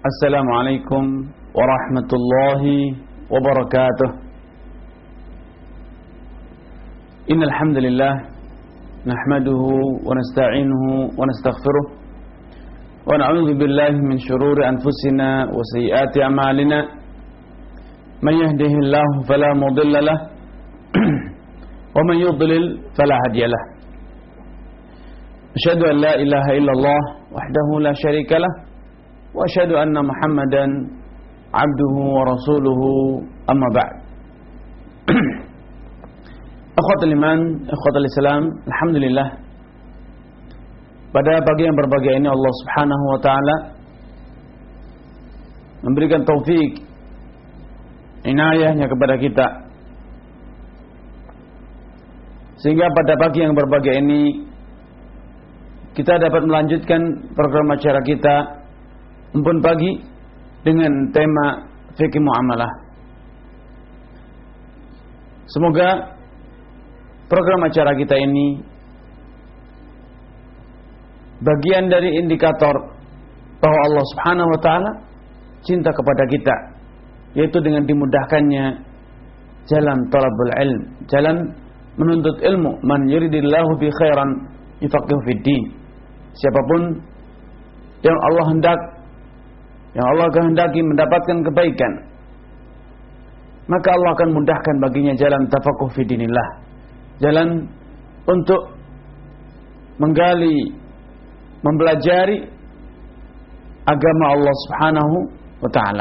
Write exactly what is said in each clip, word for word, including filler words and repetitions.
Assalamualaikum warahmatullahi wabarakatuh. Innal hamdalillah nahmaduhu wa nasta'inuhu wa nastaghfiruh wa na'udzu billahi min shururi anfusina wa sayyiati a'malina. Man yahdihillahu fala mudilla lahu wa man yudlil fala hadiya lahu. Asyhadu an la ilaha illallah wahdahu la syarika lahu wa asyhadu anna Muhammadan abduhu wa rasuluhu, amma ba'd. Akhwatul iman, akhwatul Islam, alhamdulillah, pada pagi yang berbahagia ini Allah Subhanahu wa taala memberikan taufik inayahnya kepada kita, sehingga pada pagi yang berbahagia ini kita dapat melanjutkan program acara kita Empun Pagi dengan tema fikih muamalah. Semoga program acara kita ini bagian dari indikator bahwa Allah Subhanahu wa taala cinta kepada kita, yaitu dengan dimudahkannya jalan talabul ilm, jalan menuntut ilmu. Man yuridillahu bi khairan yufaqihu fid din. Siapapun yang Allah hendak yang Allah kehendaki mendapatkan kebaikan, maka Allah akan mudahkan baginya jalan tafaqquh fi dinillah, jalan untuk menggali, mempelajari agama Allah Subhanahu wa taala.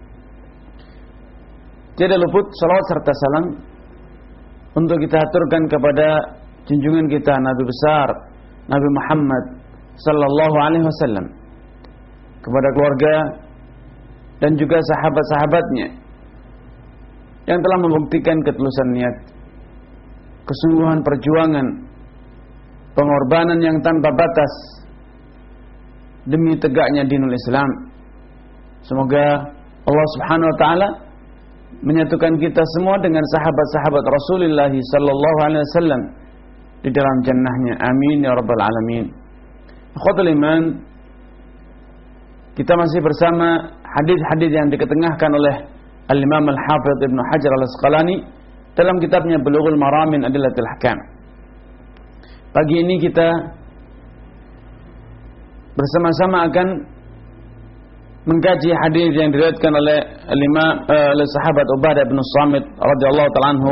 Tidak luput salawat serta salam untuk kita aturkan kepada junjungan kita Nabi besar Nabi Muhammad sallallahu alaihi wasallam, kepada keluarga dan juga sahabat-sahabatnya yang telah membuktikan ketulusan niat, kesungguhan perjuangan, pengorbanan yang tanpa batas demi tegaknya dinul Islam. Semoga Allah Subhanahu wa taala menyatukan kita semua dengan sahabat-sahabat Rasulullah sallallahu alaihi wasallam di dalam jannahnya. Amin ya rabbal alamin. Akhwatul iman, kita masih bersama hadis-hadis yang diketengahkan oleh Al-Imam Al-Hafidh Ibnu Hajar Al-Asqalani dalam kitabnya Bulughul Maram min Adillatil Ahkam. Pagi ini kita bersama-sama akan mengkaji hadis yang diriwayatkan oleh Al-Imam uh, oleh sahabat Ubadah bin Samit radhiyallahu ta'ala anhu.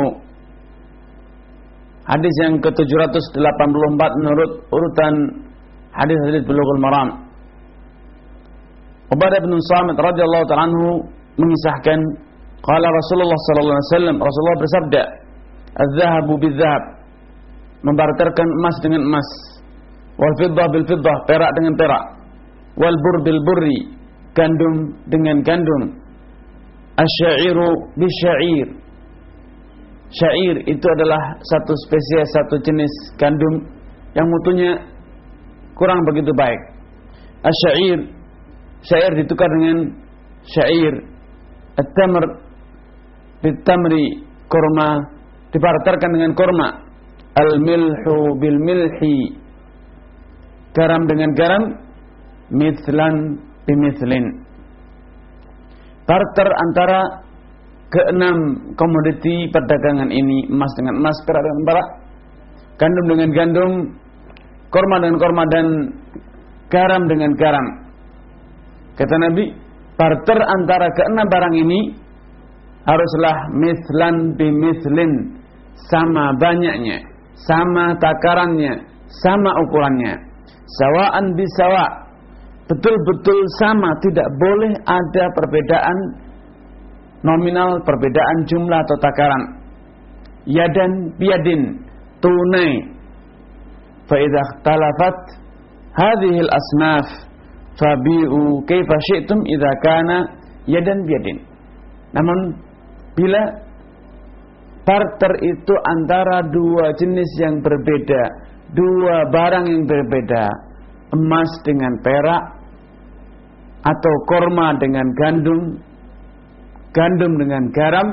Hadis yang ke tujuh ratus delapan puluh empat menurut urutan hadis-hadis Bulughul Maram. Ubadah bin Samit radhiyallahu ta'ala anhu mengisahkan, qala Rasulullah sallallahu alaihi wasallam, Rasulullah bersabda, "Az-zahabu bil-zahab," membarterkan emas dengan emas, wal fiddah bil fiddah, perak dengan perak, wal bur bil burri, gandum dengan gandum, asy-sya'iru bis-sya'ir. Syair itu adalah satu spesies, satu jenis gandum yang mutunya kurang begitu baik. Asy-syair, syair ditukar dengan syair. At-tamr bit-tamri, kurma dibarterkan dengan kurma. Al-milhu bil-milhi, garam dengan garam. Mithlan bimithlin, barter antara keenam komoditi perdagangan ini, emas dengan emas, perak dengan perak, gandum dengan gandum, kurma dengan kurma, dan garam dengan garam. Kata Nabi, barter antara keenam barang ini haruslah mithlan bimithlin, sama banyaknya, sama takarannya, sama ukurannya, sawaan bisawa, betul-betul sama, tidak boleh ada perbedaan nominal, perbedaan jumlah atau takaran. Yadan biyadin, tunai. Fa idza ikhtalafat hadhihi al-asnaf fabi'u kaifa syi'tum idza kana yadan biyadin. Namun bila barter itu antara dua jenis yang berbeda, dua barang yang berbeda, emas dengan perak atau korma dengan gandum, gandum dengan garam,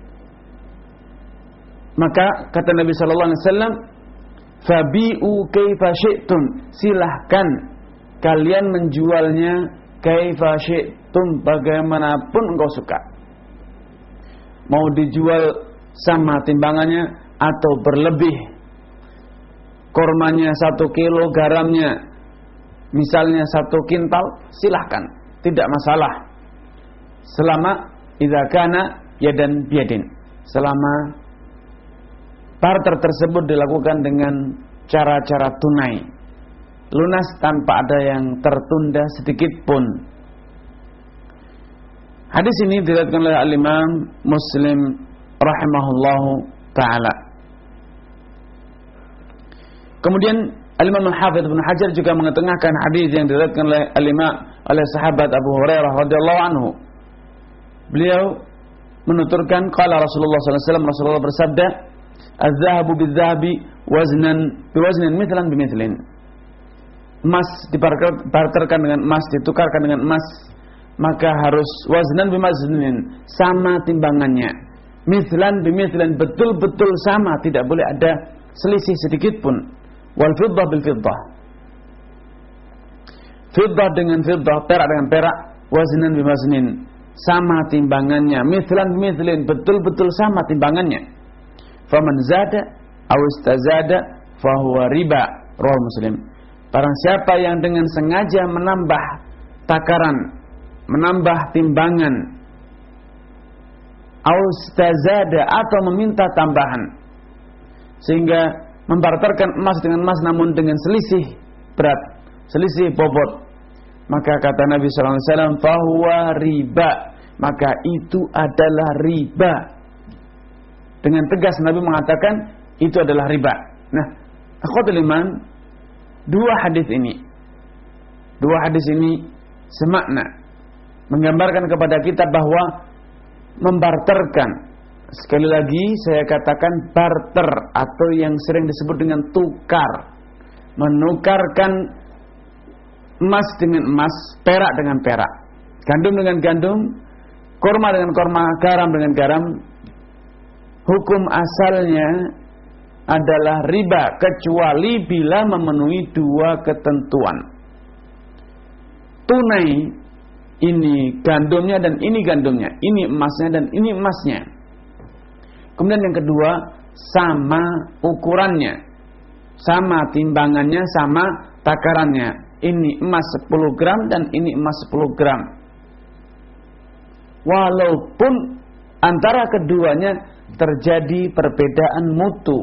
maka kata Nabi sallallahu alaihi wasallam, fabi'u kaifa syi'tum, silahkan kalian menjualnya kaifa syi'tum, bagaimanapun engkau suka. Mau dijual sama timbangannya atau berlebih, kormanya satu kilo, garamnya misalnya satu kintal, silahkan, tidak masalah. Selama idza kana yadan biyadin, selama barter tersebut dilakukan dengan cara-cara tunai, lunas tanpa ada yang tertunda sedikit pun. Hadis ini diriwayatkan oleh Al-Imam Muslim rahimahullahu taala. Kemudian Al-Imam Al-Hafidz Ibnu Hajar juga mengetengahkan hadis yang diriwayatkan oleh Al-Imam oleh sahabat Abu Hurairah radhiyallahu anhu. Beliau menuturkan qala Rasulullah sallallahu alaihi wasallam, Rasulullah bersabda, "Az-zahabu bil-zahabi waznan biwaznin mithlan bimithlin." Emas dibarterkan dengan emas, ditukarkan dengan emas, maka harus waznan bimaznin, sama timbangannya. Mithlan bimithlan, betul-betul sama, tidak boleh ada selisih sedikit pun. Wal fiddah bil fiddah, fiddah dengan fiddah, perak dengan perak, waznan bimaznin, sama timbangannya. Mithlan bimithlin, betul-betul sama timbangannya. Faman zada aw istazada fahuwa riba, rawahu Muslim. Barang siapa yang dengan sengaja menambah takaran, menambah timbangan, aw istazada, atau meminta tambahan, sehingga membarterkan emas dengan emas namun dengan selisih berat, selisih bobot, maka kata Nabi sallallahu alaihi wasallam, fahuwa riba, maka itu adalah riba. Dengan tegas Nabi mengatakan itu adalah riba. Nah, akhwatul iman, dua hadis ini, dua hadis ini semakna, menggambarkan kepada kita bahwa membarterkan, sekali lagi saya katakan barter atau yang sering disebut dengan tukar, menukarkan emas dengan emas, perak dengan perak, gandum dengan gandum, kurma dengan kurma, garam dengan garam, hukum asalnya adalah riba kecuali bila memenuhi dua ketentuan. Tunai, ini gandumnya dan ini gandumnya, ini emasnya dan ini emasnya. Kemudian yang kedua, sama ukurannya, sama timbangannya, sama takarannya. Ini emas sepuluh gram dan ini emas sepuluh gram. Walaupun antara keduanya terjadi perbedaan mutu.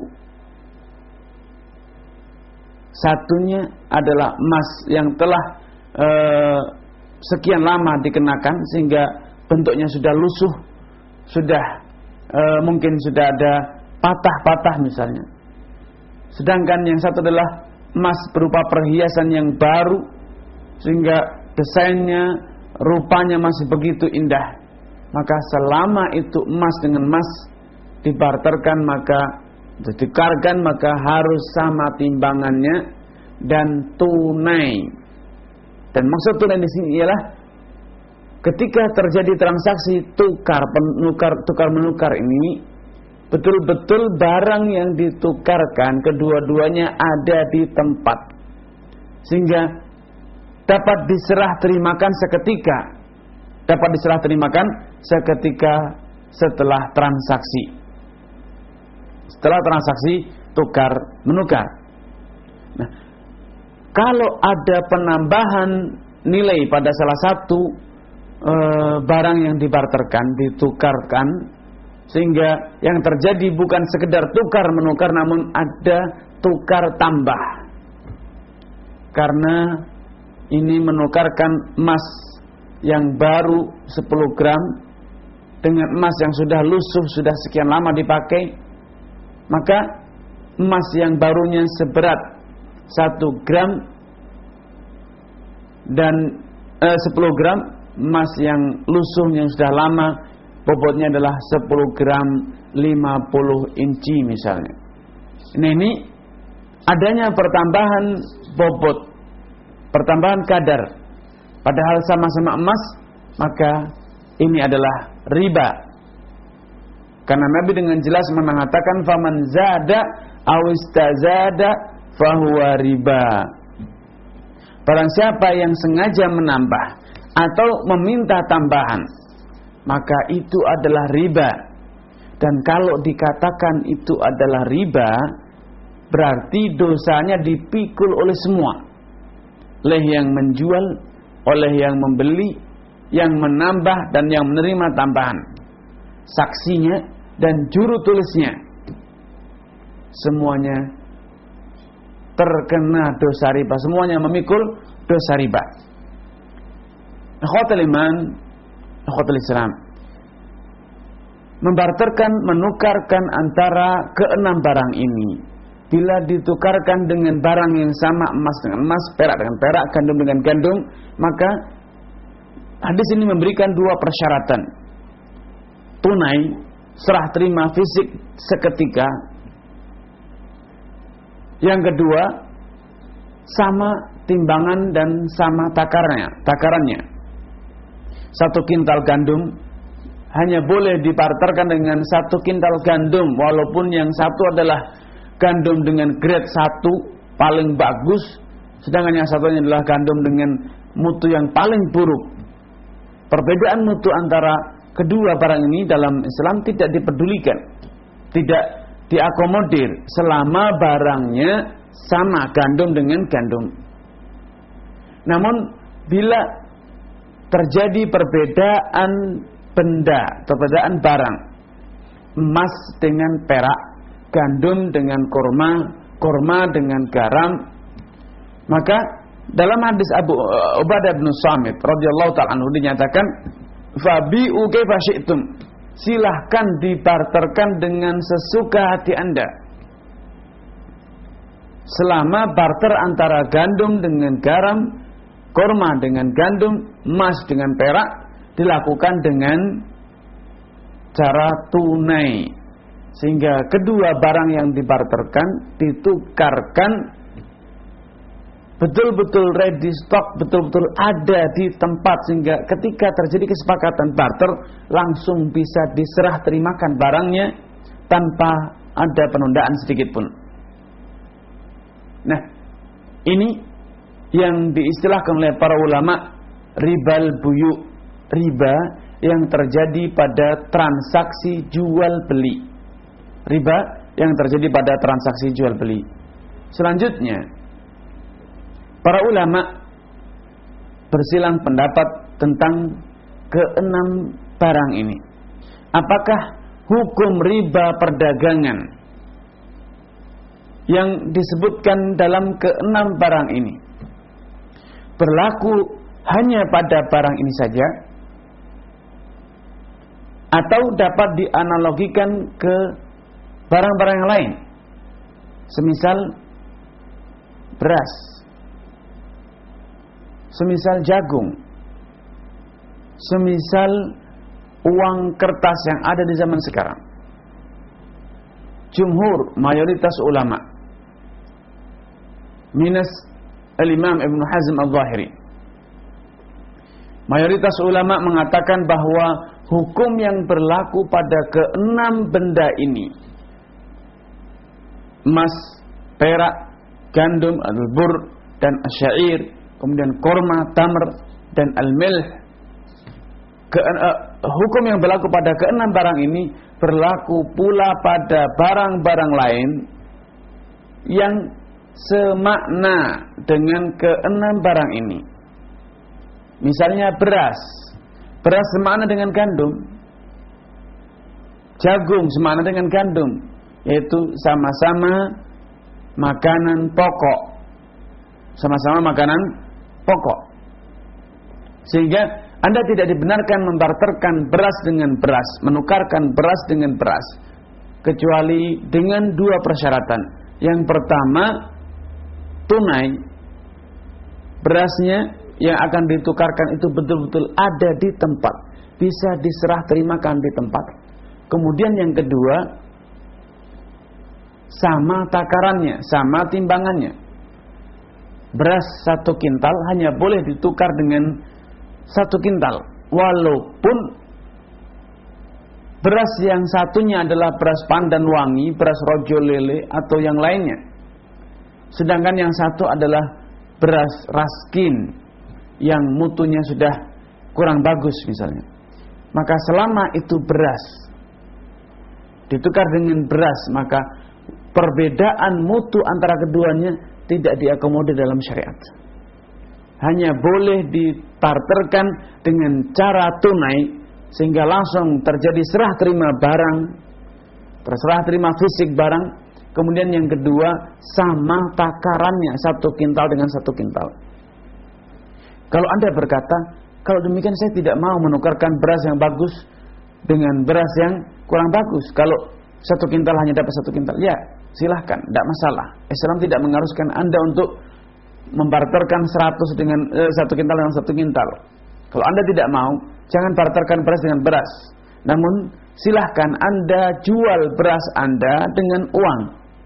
Satunya adalah emas yang telah e, sekian lama dikenakan sehingga bentuknya sudah lusuh, sudah e, mungkin sudah ada patah-patah misalnya. Sedangkan yang satu adalah emas berupa perhiasan yang baru sehingga desainnya, rupanya masih begitu indah. Maka selama itu emas dengan emas dibarterkan, maka ditukarkan, maka harus sama timbangannya dan tunai. Dan maksud tunai di sini ialah ketika terjadi transaksi tukar penukar tukar menukar ini, betul-betul barang yang ditukarkan kedua-duanya ada di tempat, sehingga dapat diserah terimakan seketika, dapat diserah terimakan seketika setelah transaksi. Setelah transaksi tukar menukar. Nah, kalau ada penambahan nilai pada salah satu e, barang yang dibarterkan, ditukarkan, sehingga yang terjadi bukan sekedar tukar menukar, namun ada tukar tambah. Karena ini menukarkan emas yang baru sepuluh gram dengan emas yang sudah lusuh, sudah sekian lama dipakai, maka emas yang barunya seberat satu gram dan eh, sepuluh gram, emas yang lusuh yang sudah lama bobotnya adalah sepuluh gram lima puluh inci misalnya. Nah, ini adanya pertambahan bobot, pertambahan kadar, padahal sama-sama emas, maka ini adalah riba. Karena Nabi dengan jelas mengatakan faman zada aw istazada fahuwa riba. Barang siapa yang sengaja menambah atau meminta tambahan, maka itu adalah riba. Dan kalau dikatakan itu adalah riba, berarti dosanya dipikul oleh semua, oleh yang menjual, oleh yang membeli, yang menambah dan yang menerima tambahan, saksinya dan juru tulisnya, semuanya terkena dosa riba, semuanya memikul dosa riba. Akhwatul iman, akhwatul Islam, membarterkan, menukarkan antara keenam barang ini, bila ditukarkan dengan barang yang sama, emas dengan emas, perak dengan perak, gandum dengan gandum, maka hadis ini memberikan dua persyaratan: tunai, serah terima fisik seketika. Yang kedua, sama timbangan dan sama takarnya, takarannya. Satu kintal gandum hanya boleh dibarterkan dengan satu kintal gandum, walaupun yang satu adalah gandum dengan grade satu paling bagus, sedangkan yang satunya adalah gandum dengan mutu yang paling buruk. Perbedaan mutu antara kedua barang ini dalam Islam tidak dipedulikan, tidak diakomodir selama barangnya sama, gandum dengan gandum. Namun bila terjadi perbedaan benda, perbedaan barang, emas dengan perak, gandum dengan kurma, kurma dengan garam, maka dalam hadis Abu Ubadah bin Samit radhiyallahu ta'ala anhu dinyatakan, fabi'u kaifa syi'tum, silahkan dibarterkan dengan sesuka hati Anda, selama barter antara gandum dengan garam, kurma dengan gandum, emas dengan perak dilakukan dengan cara tunai, sehingga kedua barang yang dibarterkan ditukarkan betul-betul ready stock, betul-betul ada di tempat, sehingga ketika terjadi kesepakatan barter langsung bisa diserah terimakan barangnya tanpa ada penundaan sedikit pun. Nah, ini yang diistilahkan oleh para ulama ribal buyu, riba yang terjadi pada transaksi jual beli, riba yang terjadi pada transaksi jual beli. Selanjutnya, para ulama bersilang pendapat tentang keenam barang ini. Apakah hukum riba perdagangan yang disebutkan dalam keenam barang ini berlaku hanya pada barang ini saja, atau dapat dianalogikan ke barang-barang yang lain, semisal beras, semisal jagung, semisal uang kertas yang ada di zaman sekarang. Jumhur, mayoritas ulama minus Al-Imam Ibn Hazm Al-Zahiri, mayoritas ulama mengatakan bahwa hukum yang berlaku pada keenam benda ini, emas, perak, gandum, al-bur dan asyair, kemudian korma, tamr dan al-milh, ke, uh, hukum yang berlaku pada keenam barang ini berlaku pula pada barang-barang lain yang semakna dengan keenam barang ini. Misalnya beras, beras semakna dengan gandum, jagung semakna dengan gandum, yaitu sama-sama makanan pokok, sama-sama makanan pokok. Sehingga Anda tidak dibenarkan membarterkan beras dengan beras, menukarkan beras dengan beras, kecuali dengan dua persyaratan. Yang pertama, tunai, berasnya yang akan ditukarkan itu betul-betul ada di tempat, bisa diserah terimakan di tempat. Kemudian yang kedua, sama takarannya, sama timbangannya. Beras satu kintal hanya boleh ditukar dengan satu kintal, walaupun beras yang satunya adalah beras pandan wangi, beras rojo lele atau yang lainnya, sedangkan yang satu adalah beras raskin yang mutunya sudah kurang bagus misalnya. Maka selama itu beras ditukar dengan beras, maka perbedaan mutu antara keduanya tidak diakomodir dalam syariat. Hanya boleh dibarterkan dengan cara tunai, sehingga langsung terjadi serah terima barang, terserah terima fisik barang. Kemudian yang kedua, sama takarannya, satu kintal dengan satu kintal. Kalau Anda berkata, kalau demikian saya tidak mau menukarkan beras yang bagus dengan beras yang kurang bagus. Kalau satu kintal hanya dapat satu kintal, ya silahkan, tidak masalah. Islam tidak mengharuskan Anda untuk membarterkan seratus dengan eh, satu kintal dengan satu kintal. Kalau Anda tidak mau, jangan barterkan beras dengan beras. Namun silahkan Anda jual beras Anda dengan uang.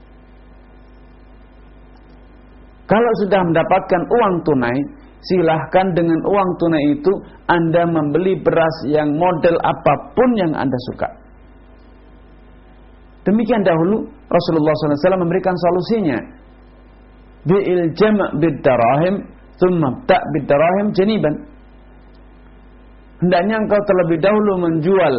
Kalau sudah mendapatkan uang tunai, silahkan dengan uang tunai itu Anda membeli beras yang model apapun yang Anda suka. Demikian dahulu Rasulullah shallallahu alaihi wasallam memberikan solusinya. Bi'il jam' bid-darahim thumma bta' bid-darahim janiban. Hendaknya engkau terlebih dahulu menjual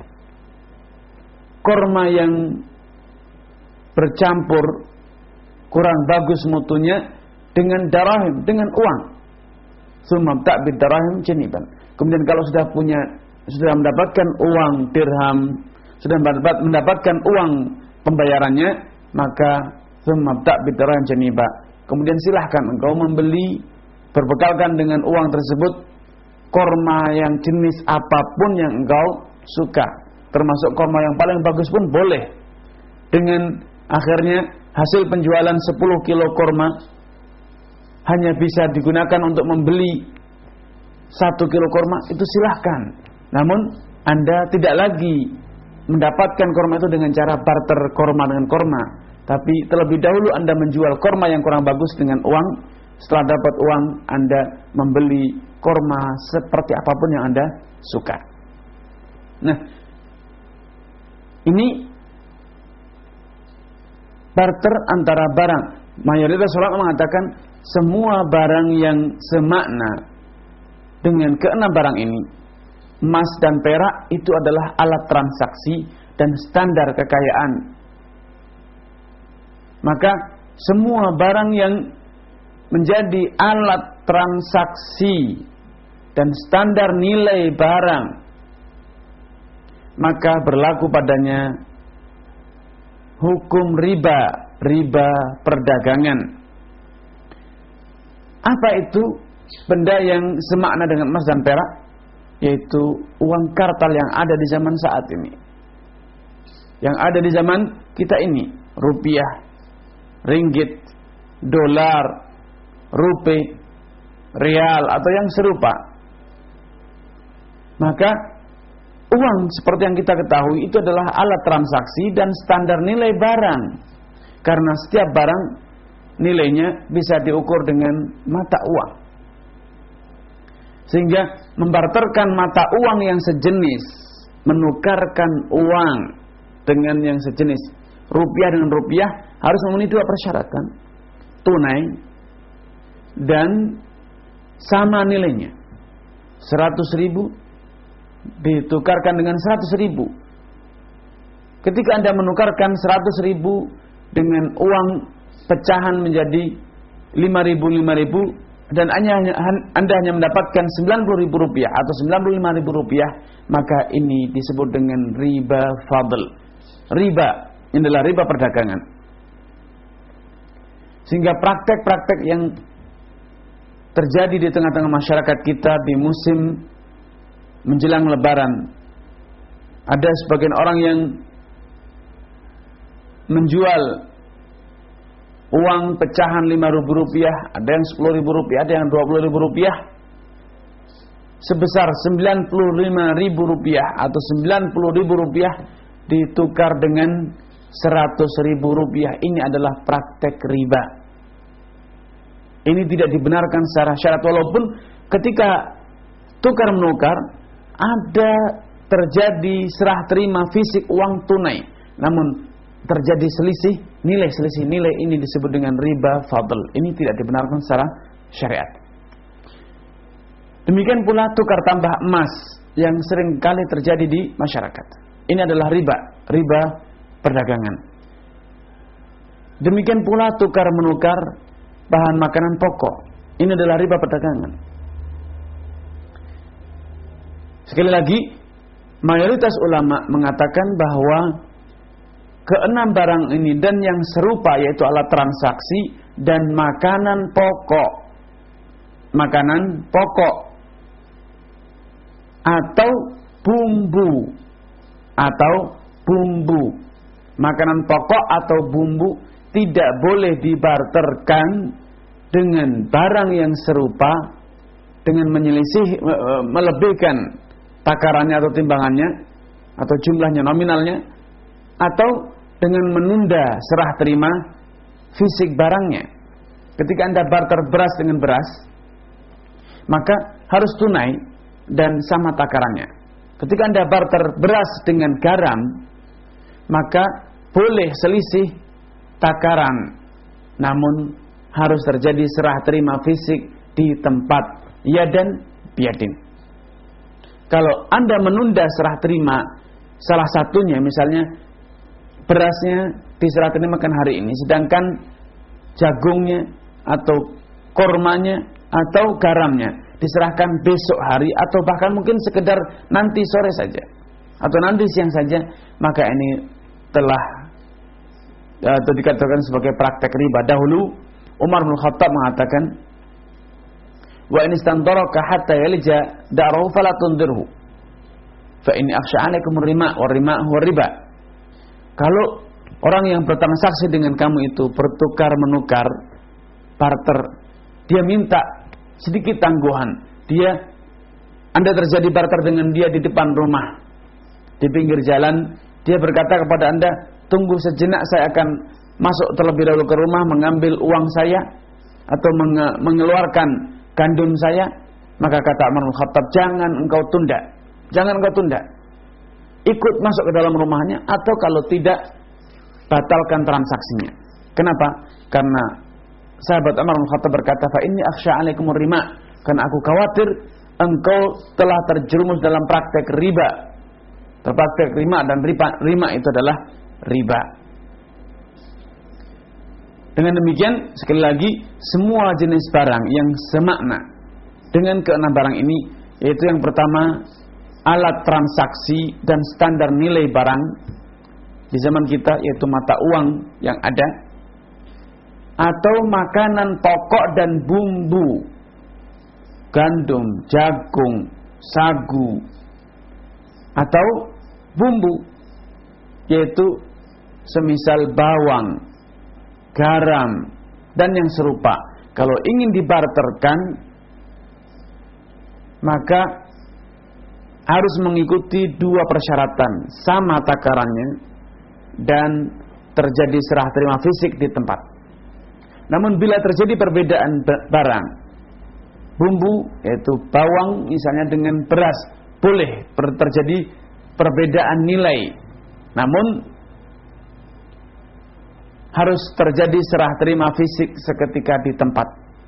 kurma yang bercampur kurang bagus mutunya dengan darahim, dengan uang. Thumma bta' bid-darahim janiban. Kemudian kalau sudah punya, sudah mendapatkan uang dirham, sudah mendapatkan uang pembayarannya, maka thumma bta' bid-darahim janiba. Kemudian silahkan engkau membeli, berbekalkan dengan uang tersebut korma yang jenis apapun yang engkau suka, termasuk korma yang paling bagus pun boleh. Dengan akhirnya hasil penjualan sepuluh kilo korma hanya bisa digunakan untuk membeli satu kilo korma, itu silahkan. Namun Anda tidak lagi mendapatkan korma itu dengan cara barter korma dengan korma, tapi terlebih dahulu Anda menjual korma yang kurang bagus dengan uang. Setelah dapat uang, Anda membeli korma seperti apapun yang Anda suka. Nah, ini barter antara barang. Mayoritas ulama mengatakan semua barang yang semakna dengan keenam barang ini, emas dan perak, itu adalah alat transaksi dan standar kekayaan. Maka semua barang yang menjadi alat transaksi dan standar nilai barang, maka berlaku padanya hukum riba, riba perdagangan. Apa itu benda yang semakna dengan emas dan perak? Yaitu uang kartal yang ada di zaman saat ini, yang ada di zaman kita ini, rupiah, ringgit, dolar, rupiah, real atau yang serupa. Maka uang seperti yang kita ketahui itu adalah alat transaksi dan standar nilai barang. Karena setiap barang nilainya bisa diukur dengan mata uang. Sehingga membarterkan mata uang yang sejenis, menukarkan uang dengan yang sejenis, rupiah dengan rupiah, harus memenuhi dua persyaratan: tunai dan sama nilainya. Seratus ribu ditukarkan dengan seratus ribu. Ketika Anda menukarkan seratus ribu dengan uang pecahan menjadi lima ribu lima ribu, dan hanya, Anda hanya mendapatkan sembilan puluh ribu rupiah atau sembilan puluh lima ribu rupiah, maka ini disebut dengan riba fadl. Riba, ini adalah riba perdagangan. Sehingga praktek-praktek yang terjadi di tengah-tengah masyarakat kita di musim menjelang lebaran, ada sebagian orang yang menjual uang pecahan lima ribu rupiah, ada yang sepuluh ribu rupiah, ada yang dua puluh ribu rupiah, sebesar sembilan puluh lima ribu rupiah atau sembilan puluh ribu rupiah ditukar dengan seratus ribu rupiah. Ini adalah praktek riba. Ini tidak dibenarkan secara syarat, walaupun ketika tukar menukar ada terjadi serah terima fisik uang tunai, namun terjadi selisih nilai, selisih nilai ini disebut dengan riba fadl. Ini tidak dibenarkan secara syariat. Demikian pula tukar tambah emas yang sering kali terjadi di masyarakat. Ini adalah riba, riba perdagangan. Demikian pula tukar menukar bahan makanan pokok. Ini adalah riba perdagangan. Sekali lagi, mayoritas ulama mengatakan bahwa keenam barang ini dan yang serupa, yaitu alat transaksi dan makanan pokok, makanan pokok atau bumbu atau bumbu, makanan pokok atau bumbu tidak boleh dibarterkan dengan barang yang serupa dengan menyelisih, melebihkan takarannya atau timbangannya atau jumlahnya, nominalnya, atau dengan menunda serah terima fisik barangnya. Ketika Anda barter beras dengan beras, maka harus tunai dan sama takarannya. Ketika Anda barter beras dengan garam, maka boleh selisih takaran, namun harus terjadi serah terima fisik di tempat yadan biadin. Kalau Anda menunda serah terima salah satunya, misalnya berasnya diserah terimakan hari ini, sedangkan jagungnya atau kormanya atau garamnya diserahkan besok hari atau bahkan mungkin sekedar nanti sore saja atau nanti siang saja, maka ini telah atau dikatakan sebagai praktek riba. Dahulu Umar bin Khattab mengatakan, wa in istandaraka hatta yalija da'ruhu fala tundirhu fa inni akhsha 'alaikum ar-rima wa rima huwa riba. Kalau orang yang bertransaksi dengan kamu itu bertukar menukar, barter, dia minta sedikit tangguhan, dia Anda terjadi barter dengan dia di depan rumah, di pinggir jalan, dia berkata kepada Anda, tunggu sejenak, saya akan masuk terlebih dahulu ke rumah mengambil uang saya atau menge- mengeluarkan gandum saya. Maka kata Umar bin Khattab, jangan engkau tunda, jangan engkau tunda, ikut masuk ke dalam rumahnya, atau kalau tidak, batalkan transaksinya. Kenapa? Karena sahabat Umar bin Khattab berkata, fa inni akhsha 'alaikumur rima, karena aku khawatir engkau telah terjerumus dalam praktek riba. Praktek rima, dan riba, rima itu adalah riba. Dengan demikian, sekali lagi, semua jenis barang yang semakna dengan keenam barang ini, yaitu yang pertama, alat transaksi dan standar nilai barang di zaman kita, yaitu mata uang yang ada, atau makanan pokok dan bumbu, gandum, jagung, sagu, atau bumbu, yaitu semisal bawang, garam, dan yang serupa. Kalau ingin dibarterkan, maka harus mengikuti dua persyaratan, sama takarannya dan terjadi serah terima fisik di tempat. Namun bila terjadi perbedaan barang, bumbu yaitu bawang misalnya dengan beras, boleh terjadi perbedaan nilai, namun harus terjadi serah terima fisik seketika di tempat.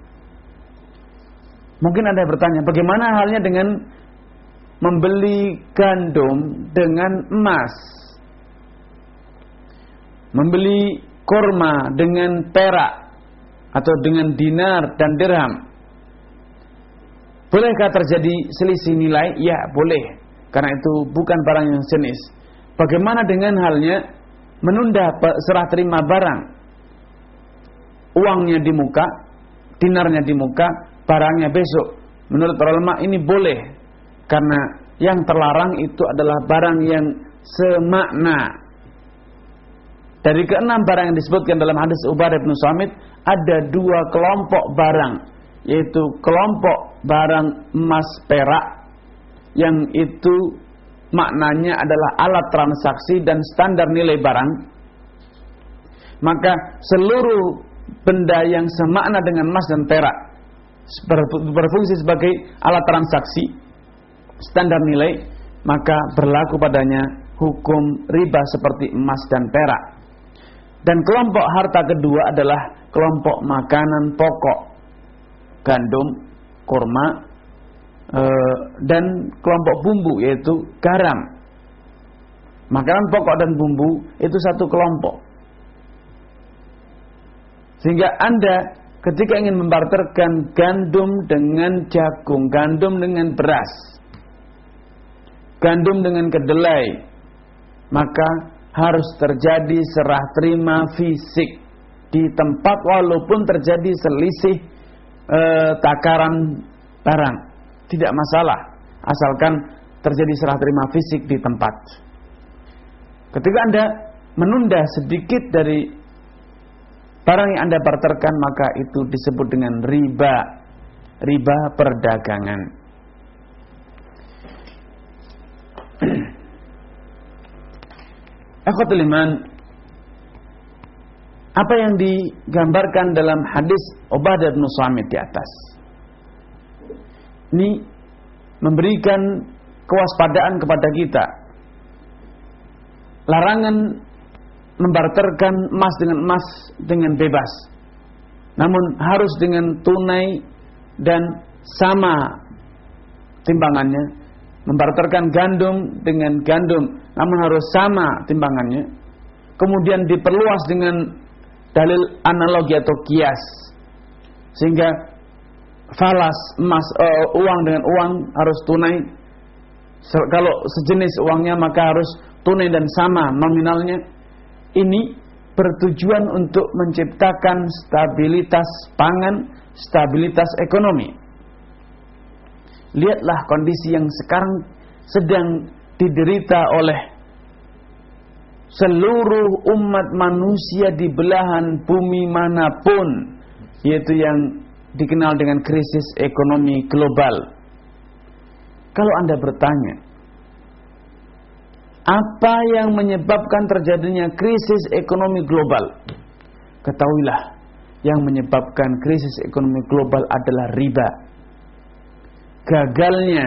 Mungkin Anda bertanya, bagaimana halnya dengan membeli gandum dengan emas, membeli korma dengan perak atau dengan dinar dan dirham? Bolehkah terjadi selisih nilai? Ya, boleh, karena itu bukan barang yang jenis. Bagaimana dengan halnya menunda serah terima barang? Uangnya di muka, dinarnya di muka, barangnya besok. Menurut para ulama ini boleh, karena yang terlarang itu adalah barang yang semakna. Dari keenam barang yang disebutkan dalam hadis Ubadah bin Samit, ada dua kelompok barang, yaitu kelompok barang emas perak, yang itu maknanya adalah alat transaksi dan standar nilai barang. Maka seluruh benda yang semakna dengan emas dan perak berfungsi sebagai alat transaksi, standar nilai, maka berlaku padanya hukum riba seperti emas dan perak. Dan kelompok harta kedua adalah kelompok makanan pokok, gandum, kurma, uh, dan kelompok bumbu yaitu garam. Makanan pokok dan bumbu itu satu kelompok. Sehingga Anda ketika ingin membarterkan gandum dengan jagung, gandum dengan beras, gandum dengan kedelai, maka harus terjadi serah terima fisik di tempat walaupun terjadi selisih e, takaran barang. Tidak masalah asalkan terjadi serah terima fisik di tempat. Ketika Anda menunda sedikit dari barang yang Anda barterkan, maka itu disebut dengan riba. Riba perdagangan. Akhwatul iman, apa yang digambarkan dalam hadis Ubadah bin Samit di atas ini memberikan kewaspadaan kepada kita. Larangan membarterkan emas dengan emas dengan bebas, namun harus dengan tunai dan sama timbangannya. Membarterkan gandum dengan gandum, namun harus sama timbangannya. Kemudian diperluas dengan dalil analogi atau kias, sehingga falas emas uh, uang dengan uang harus tunai. Kalau sejenis uangnya maka harus tunai dan sama nominalnya. Ini bertujuan untuk menciptakan stabilitas pangan, stabilitas ekonomi. Lihatlah kondisi yang sekarang sedang diderita oleh seluruh umat manusia di belahan bumi manapun, yaitu yang dikenal dengan krisis ekonomi global. Kalau Anda bertanya, apa yang menyebabkan terjadinya krisis ekonomi global? Ketahuilah, yang menyebabkan krisis ekonomi global adalah riba. Gagalnya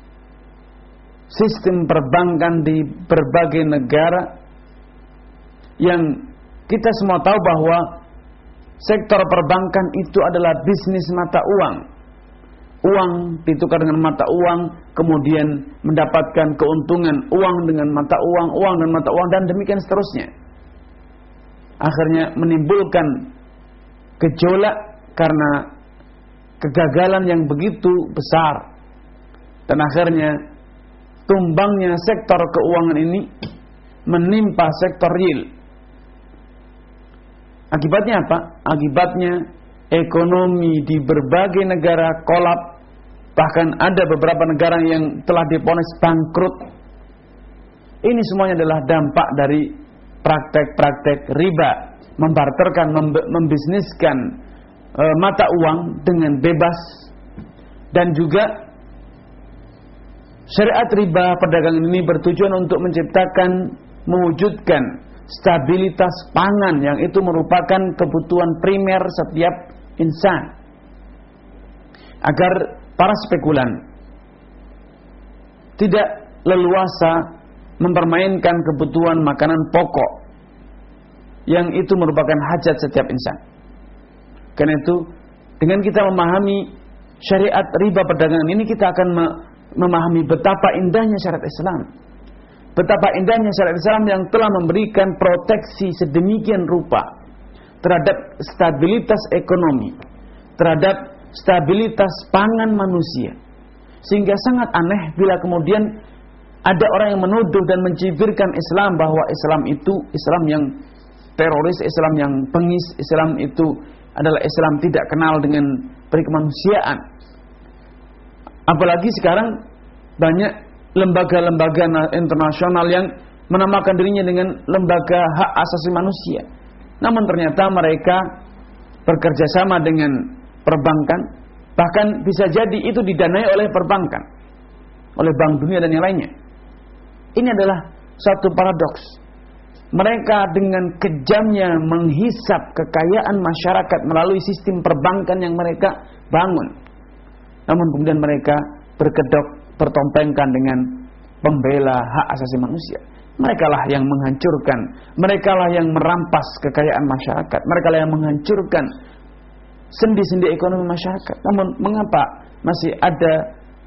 sistem perbankan di berbagai negara, yang kita semua tahu bahwa sektor perbankan itu adalah bisnis mata uang. Uang ditukar dengan mata uang, kemudian mendapatkan keuntungan, uang dengan mata uang, uang dengan mata uang, dan demikian seterusnya. Akhirnya menimbulkan gejolak karena kegagalan yang begitu besar. Dan akhirnya tumbangnya sektor keuangan ini menimpa sektor real. Akibatnya apa? Akibatnya ekonomi di berbagai negara kolap. Bahkan ada beberapa negara yang telah divonis bangkrut. Ini semuanya adalah dampak dari praktek-praktek riba, membarterkan, membisniskan e, mata uang dengan bebas. Dan juga syariat riba perdagangan ini bertujuan untuk menciptakan, mewujudkan stabilitas pangan, yang itu merupakan kebutuhan primer setiap insan, agar para spekulan tidak leluasa mempermainkan kebutuhan makanan pokok, yang itu merupakan hajat setiap insan. Karena itu, dengan kita memahami syariat riba perdagangan ini, kita akan memahami betapa indahnya syariat Islam. Betapa indahnya syariat Islam yang telah memberikan proteksi sedemikian rupa terhadap stabilitas ekonomi, terhadap stabilitas pangan manusia. Sehingga sangat aneh bila kemudian ada orang yang menuduh dan mencibirkan Islam bahwa Islam itu Islam yang teroris, Islam yang pengis, Islam itu adalah Islam tidak kenal dengan perikemanusiaan. Apalagi sekarang banyak lembaga-lembaga internasional yang menamakan dirinya dengan lembaga hak asasi manusia. Namun ternyata mereka bekerja sama dengan perbankan, bahkan bisa jadi itu didanai oleh perbankan, oleh Bank Dunia dan yang lainnya. Ini adalah satu paradoks. Mereka dengan kejamnya menghisap kekayaan masyarakat melalui sistem perbankan yang mereka bangun. Namun kemudian mereka berkedok, bertompengkan dengan pembela hak asasi manusia. Mereka lah yang menghancurkan, mereka lah yang merampas kekayaan masyarakat, mereka lah yang menghancurkan sendi-sendi ekonomi masyarakat. Namun mengapa masih ada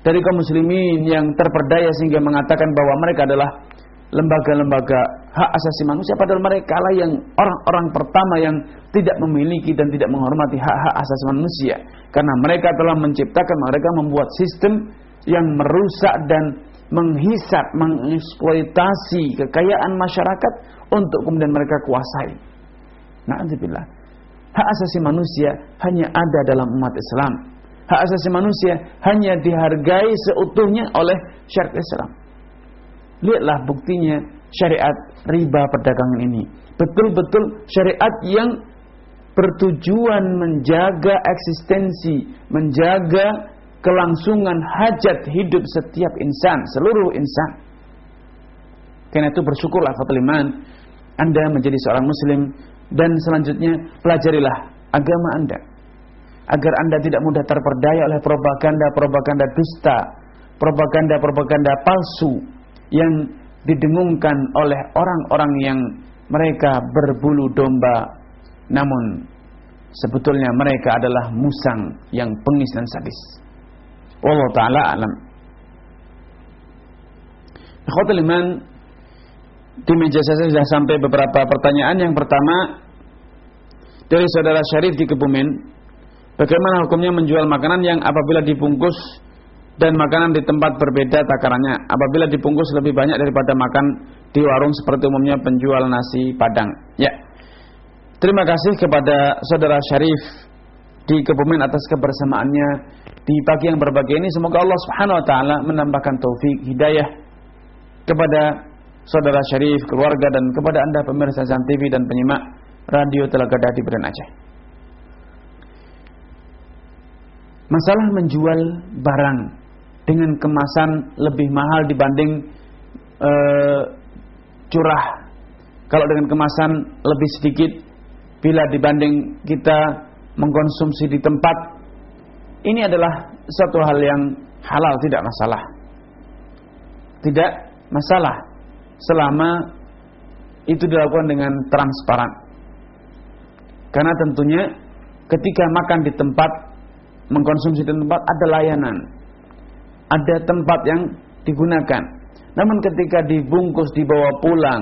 dari kaum muslimin yang terperdaya sehingga mengatakan bahwa mereka adalah lembaga-lembaga hak asasi manusia, padahal mereka lah yang orang-orang pertama yang tidak memiliki dan tidak menghormati hak-hak asasi manusia, karena mereka telah menciptakan, mereka membuat sistem yang merusak dan menghisap, mengeksploitasi kekayaan masyarakat untuk kemudian mereka kuasai. Na'udzubillah. Hak asasi manusia hanya ada dalam umat Islam. Hak asasi manusia hanya dihargai seutuhnya oleh syariat Islam. Lihatlah buktinya syariat riba perdagangan ini. Betul-betul syariat yang bertujuan menjaga eksistensi, menjaga kelangsungan hajat hidup setiap insan, seluruh insan. Karena itu bersyukurlah fathul iman, Anda menjadi seorang muslim, dan selanjutnya pelajarilah agama Anda agar Anda tidak mudah terperdaya oleh propaganda-propaganda dusta, propaganda-propaganda palsu yang didengungkan oleh orang-orang yang mereka berbulu domba, namun sebetulnya mereka adalah musang yang bengis dan sadis. Wallahu ta'ala alam. Ikhwatul iman, di meja saya sudah sampai beberapa pertanyaan. Yang pertama dari saudara Syarif di Kebumen, bagaimana hukumnya menjual makanan yang apabila dibungkus dan makanan di tempat berbeda takarannya, apabila dibungkus lebih banyak daripada makan di warung seperti umumnya penjual nasi Padang? Ya, terima kasih kepada saudara Syarif di Kebumen atas kebersamaannya di pagi yang berbahagia ini. Semoga Allah Subhanahu wa taala menambahkan taufik hidayah kepada saudara Syarif, keluarga, dan kepada Anda pemirsa Zam T V dan penyimak radio Telaga Dadi Medan Aceh. Masalah menjual barang dengan kemasan lebih mahal dibanding uh, curah. Kalau dengan kemasan lebih sedikit bila dibanding kita mengkonsumsi di tempat, ini adalah satu hal yang halal, tidak masalah. Tidak masalah selama itu dilakukan dengan transparan. Karena tentunya ketika makan di tempat, mengkonsumsi di tempat, ada layanan, ada tempat yang digunakan. Namun ketika dibungkus, dibawa pulang,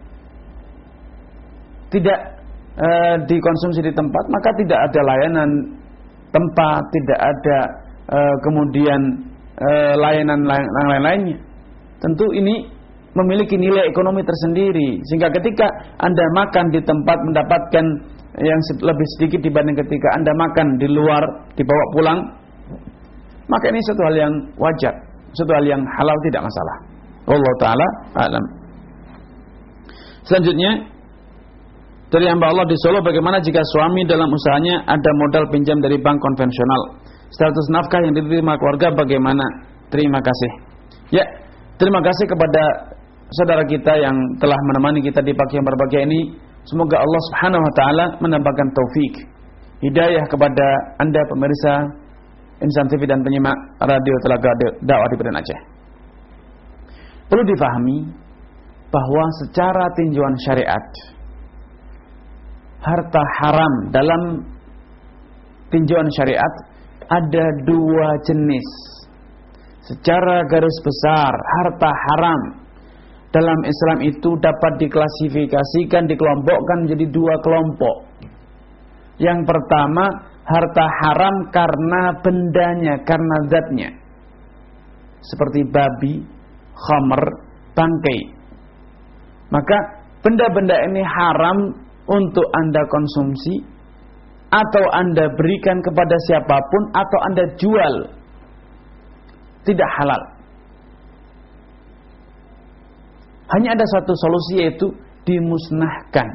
tidak e, dikonsumsi di tempat, maka tidak ada layanan tempat, tidak ada e, kemudian e, layanan lain-lainnya. Tentu ini memiliki nilai ekonomi tersendiri, sehingga ketika Anda makan di tempat mendapatkan yang lebih sedikit dibanding ketika Anda makan di luar, dibawa pulang, maka ini satu hal yang wajar, satu hal yang halal, tidak masalah. Allah Ta'ala a'lam. Selanjutnya dari hamba Allah di Solo, bagaimana jika suami dalam usahanya ada modal pinjam dari bank konvensional, status nafkah yang diterima keluarga bagaimana? Terima kasih. Ya, terima kasih kepada saudara kita yang telah menemani kita di pagi yang berbahagia ini. Semoga Allah Subhanahu wa taala menambahkan taufik hidayah kepada Anda pemirsa Insan T V dan penyimak radio Telaga Dakwah di Medan Aceh. Perlu difahami bahwa secara tinjauan syariat, harta haram dalam tinjauan syariat ada dua jenis. Secara garis besar, harta haram dalam Islam itu dapat diklasifikasikan, dikelompokkan menjadi dua kelompok. Yang pertama, harta haram karena bendanya, karena zatnya, seperti babi, khamr, bangkai. Maka benda-benda ini haram untuk Anda konsumsi, atau Anda berikan kepada siapapun, atau Anda jual. Tidak halal. Hanya ada satu solusi, yaitu dimusnahkan.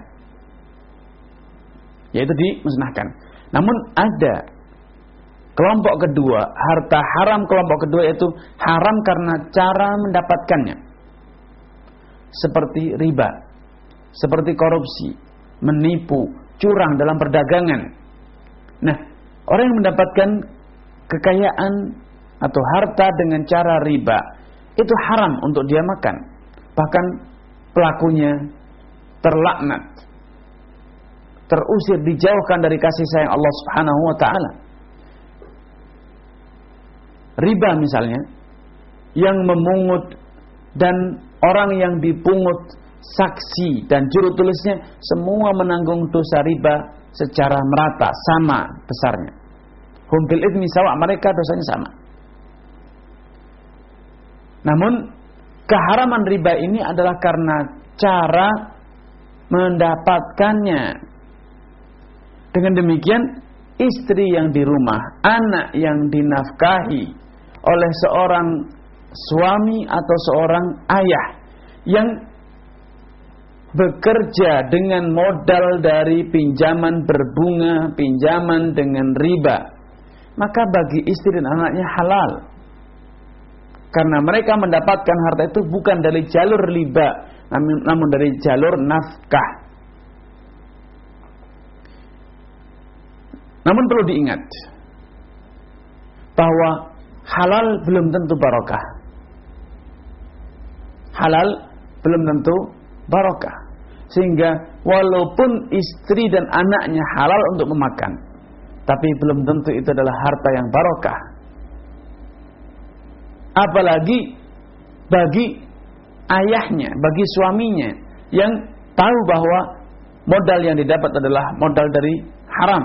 Yaitu dimusnahkan. Namun ada kelompok kedua, harta haram kelompok kedua, yaitu haram karena cara mendapatkannya. Seperti riba, seperti korupsi, menipu, curang dalam perdagangan. Nah, orang yang mendapatkan kekayaan atau harta dengan cara riba, itu haram untuk dia makan. Bahkan pelakunya terlaknat, terusir, dijauhkan dari kasih sayang Allah Subhanahu wa taala. Riba misalnya yang memungut dan orang yang dipungut, saksi dan juru tulisnya, semua menanggung dosa riba secara merata, sama besarnya. Hum fil itsmi sawa, mereka dosanya sama. Namun keharaman riba ini adalah karena cara mendapatkannya. Dengan demikian, istri yang di rumah, anak yang dinafkahi oleh seorang suami atau seorang ayah yang bekerja dengan modal dari pinjaman berbunga, pinjaman dengan riba, maka bagi istri dan anaknya halal. Karena mereka mendapatkan harta itu bukan dari jalur riba, namun, namun dari jalur nafkah. Namun perlu diingat bahwa halal belum tentu barokah. Halal belum tentu barokah. Sehingga walaupun istri dan anaknya halal untuk memakan, tapi belum tentu itu adalah harta yang barokah. Apalagi bagi ayahnya, bagi suaminya yang tahu bahwa modal yang didapat adalah modal dari haram.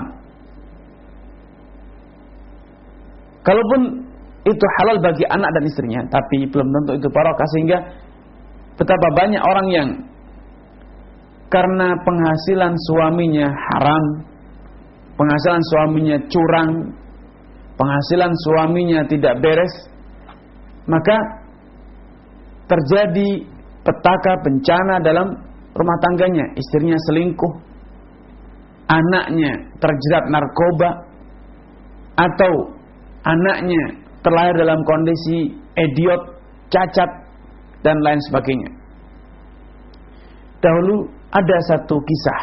Kalaupun itu halal bagi anak dan istrinya, tapi belum tentu itu barokah. Sehingga betapa banyak orang yang karena penghasilan suaminya haram, penghasilan suaminya curang, penghasilan suaminya tidak beres, maka terjadi petaka bencana dalam rumah tangganya. Istrinya selingkuh, anaknya terjerat narkoba, atau anaknya terlahir dalam kondisi idiot, cacat, dan lain sebagainya. Dahulu ada satu kisah.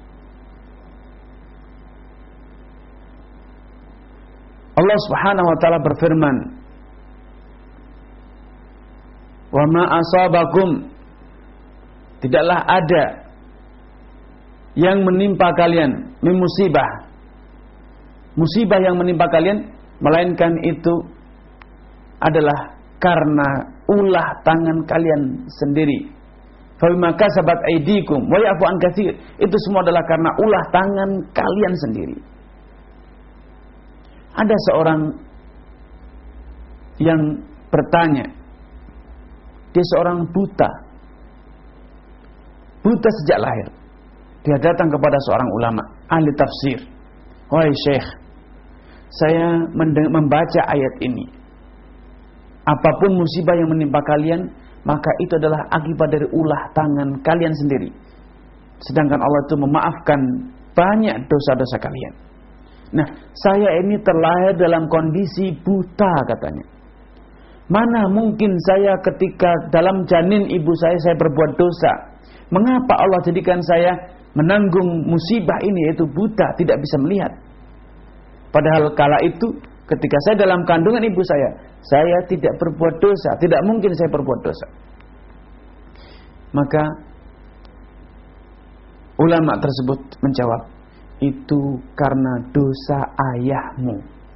Allah Subhanahu wa taala berfirman, "Wa ma asabakum," tidaklah ada yang menimpa kalian, min musibah, musibah yang menimpa kalian, melainkan itu adalah karena ulah tangan kalian sendiri. Fa bima kasabat aydikum wa ya'fu an katsir. Itu semua adalah karena ulah tangan kalian sendiri. Ada seorang yang bertanya, dia seorang buta, buta sejak lahir. Dia datang kepada seorang ulama, ahli tafsir. "Wahai Syekh, saya membaca ayat ini. Apapun musibah yang menimpa kalian, maka itu adalah akibat dari ulah tangan kalian sendiri. Sedangkan Allah itu memaafkan banyak dosa-dosa kalian. Nah, saya ini terlahir dalam kondisi buta," katanya. "Mana mungkin saya ketika dalam janin ibu saya, saya berbuat dosa. Mengapa Allah jadikan saya menanggung musibah ini, yaitu buta, tidak bisa melihat? Padahal kala itu ketika saya dalam kandungan ibu saya, saya tidak berbuat dosa. Tidak mungkin saya berbuat dosa." Maka ulama tersebut menjawab, "Itu karena dosa ayahmu.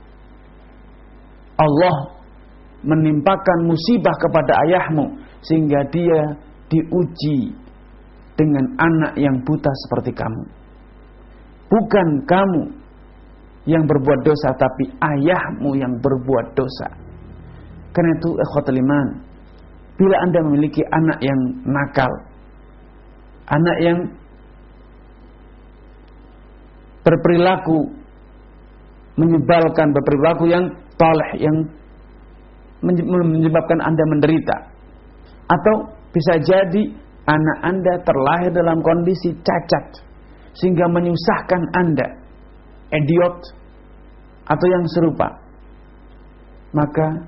Allah menimpakan musibah kepada ayahmu sehingga dia diuji dengan anak yang buta seperti kamu. Bukan kamu yang berbuat dosa, tapi ayahmu yang berbuat dosa." Karena itu, ikhwatul iman, bila Anda memiliki anak yang nakal, anak yang berperilaku menyebalkan, berperilaku yang toleh, yang menyebabkan Anda menderita, atau bisa jadi anak Anda terlahir dalam kondisi cacat sehingga menyusahkan Anda, idiot atau yang serupa, maka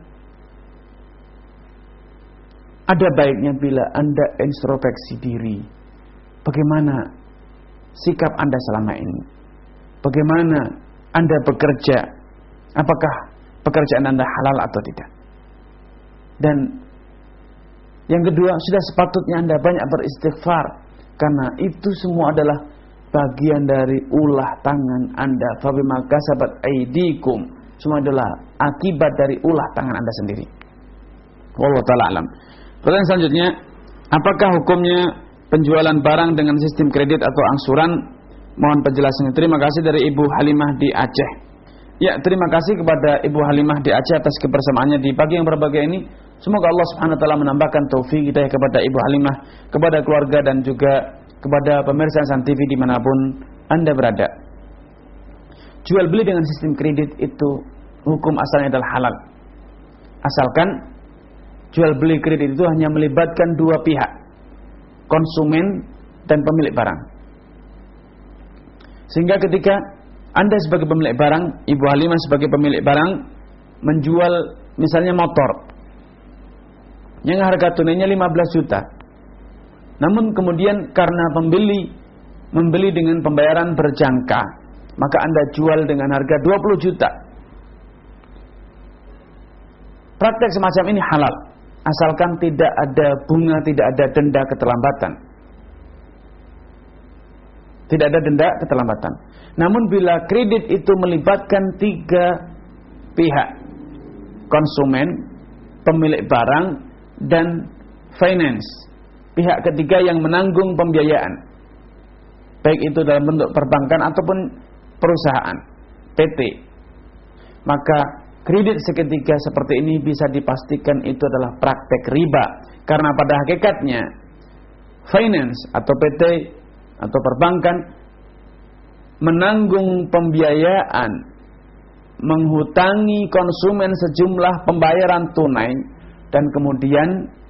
ada baiknya bila Anda introspeksi diri. Bagaimana sikap Anda selama ini? Bagaimana Anda bekerja? Apakah pekerjaan Anda halal atau tidak? Dan yang kedua, sudah sepatutnya Anda banyak beristighfar, karena itu semua adalah bagian dari ulah tangan Anda. Fa bima kasabat aydikum, semua adalah akibat dari ulah tangan Anda sendiri. Wallahu ta'ala alam. Pertanyaan selanjutnya, apakah hukumnya penjualan barang dengan sistem kredit atau angsuran? Mohon penjelasannya. Terima kasih dari Ibu Halimah di Aceh. Ya, terima kasih kepada Ibu Halimah di Aceh atas kebersamaannya di pagi yang berbahagia ini. Semoga Allah Subhanahu wa taala menambahkan taufik hidayah kepada Ibu Halimah, kepada keluarga dan juga kepada pemirsa San T V dimanapun Anda berada. Jual beli dengan sistem kredit itu hukum asalnya adalah halal. Asalkan jual beli kredit itu hanya melibatkan dua pihak, konsumen dan pemilik barang. Sehingga ketika Anda sebagai pemilik barang, Ibu Halimah sebagai pemilik barang menjual misalnya motor yang harga tunainya lima belas juta. Namun kemudian karena pembeli membeli dengan pembayaran berjangka, maka Anda jual dengan harga dua puluh juta. Praktek semacam ini halal, asalkan tidak ada bunga, tidak ada denda keterlambatan. Tidak ada denda keterlambatan. Namun bila kredit itu melibatkan tiga pihak, konsumen, pemilik barang, dan finance, pihak ketiga yang menanggung pembiayaan, baik itu dalam bentuk perbankan ataupun perusahaan, P T, maka kredit seketika seperti ini bisa dipastikan itu adalah praktek riba. Karena pada hakikatnya finance atau P T atau perbankan menanggung pembiayaan, menghutangi konsumen sejumlah pembayaran tunai, dan kemudian